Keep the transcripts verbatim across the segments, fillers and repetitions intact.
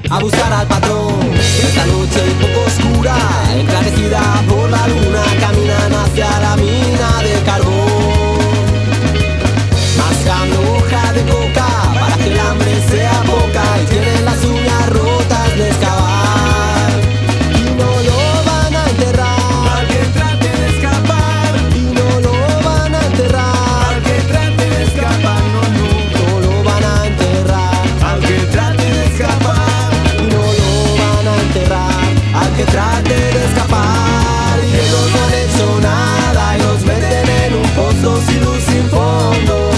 a buscar al patrón. Esta noche un poco oscura, enclarecida por la luna, caminan hacia la mina de carbón, mascando hoja de coca para que el hambre sea poca, y tienen las uñas rotas de excavar y no lo van a enterrar al que trate de escapar, y no lo van a enterrar al que trate de escapar, no, no, no lo van a enterrar al que trate de escapar, y no lo van a enterrar al que trate de escapar. Y ellos no han hecho nada y los meten en un pozo sin luz, sin fondo.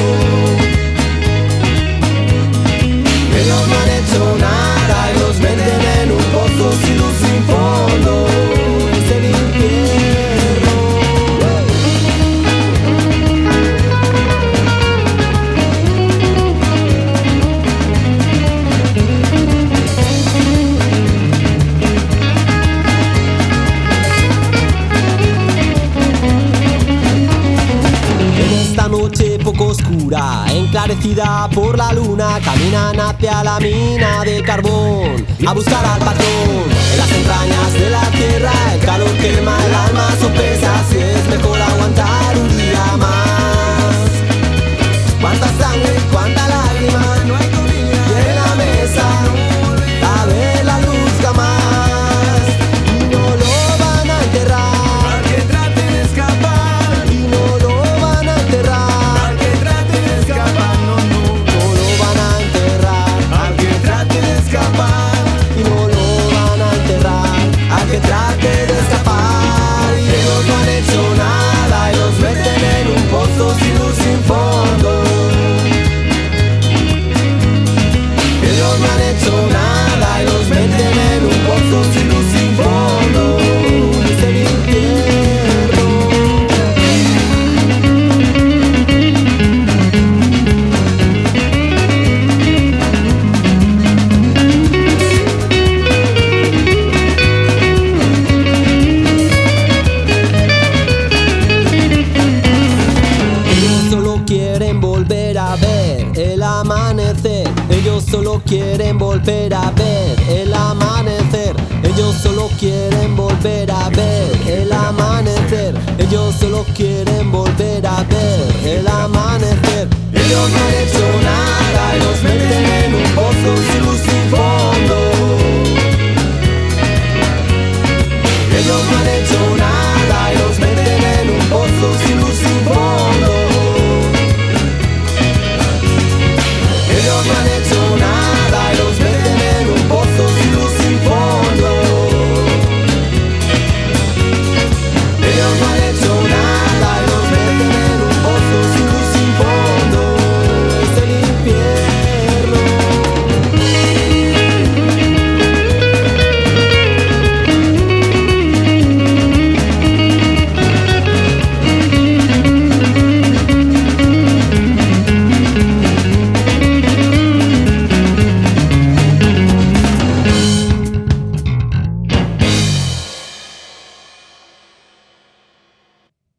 Ellos no han hecho nada y los meten en un pozo sin luz, sin fondo. Es el infierno. En esta noche poco oscura, enclarecida por la luna, caminan hacia la mina de carbón a buscar al patrón. En las entrañas de la tierra el calor quema el alma, sopesa si es mejor aguantar un día más. Cuánta sangre, cuánta lágrima, no hay comida y en la mesa a ver la luz jamás. Y no lo van a enterrar al que trate de escapar, y no lo van a enterrar al que trate de escapar, no, no, no lo van a enterrar al que trate de escapar, y no lo van a enterrar al que trate de escapar. Y ellos no han hecho nada y los meten en un pozo sin luz, sin fondo. Ellos no han hecho nada y los meten en un pozo sin luz, sin fondo. Es el infierno. Ellos solo quieren volver a ver el amanecer. Ellos solo quieren volver a ver el amanecer. Ellos solo quieren volver a ver el amanecer. Ellos solo quieren volver a ver el amanecer.